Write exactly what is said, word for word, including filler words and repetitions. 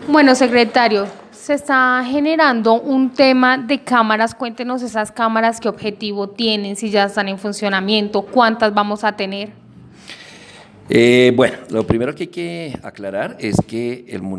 Bueno, secretario, se está generando un tema de cámaras. Cuéntenos esas cámaras, qué objetivo tienen, si ya están en funcionamiento, cuántas vamos a tener. Eh, bueno, lo primero que hay que aclarar es que el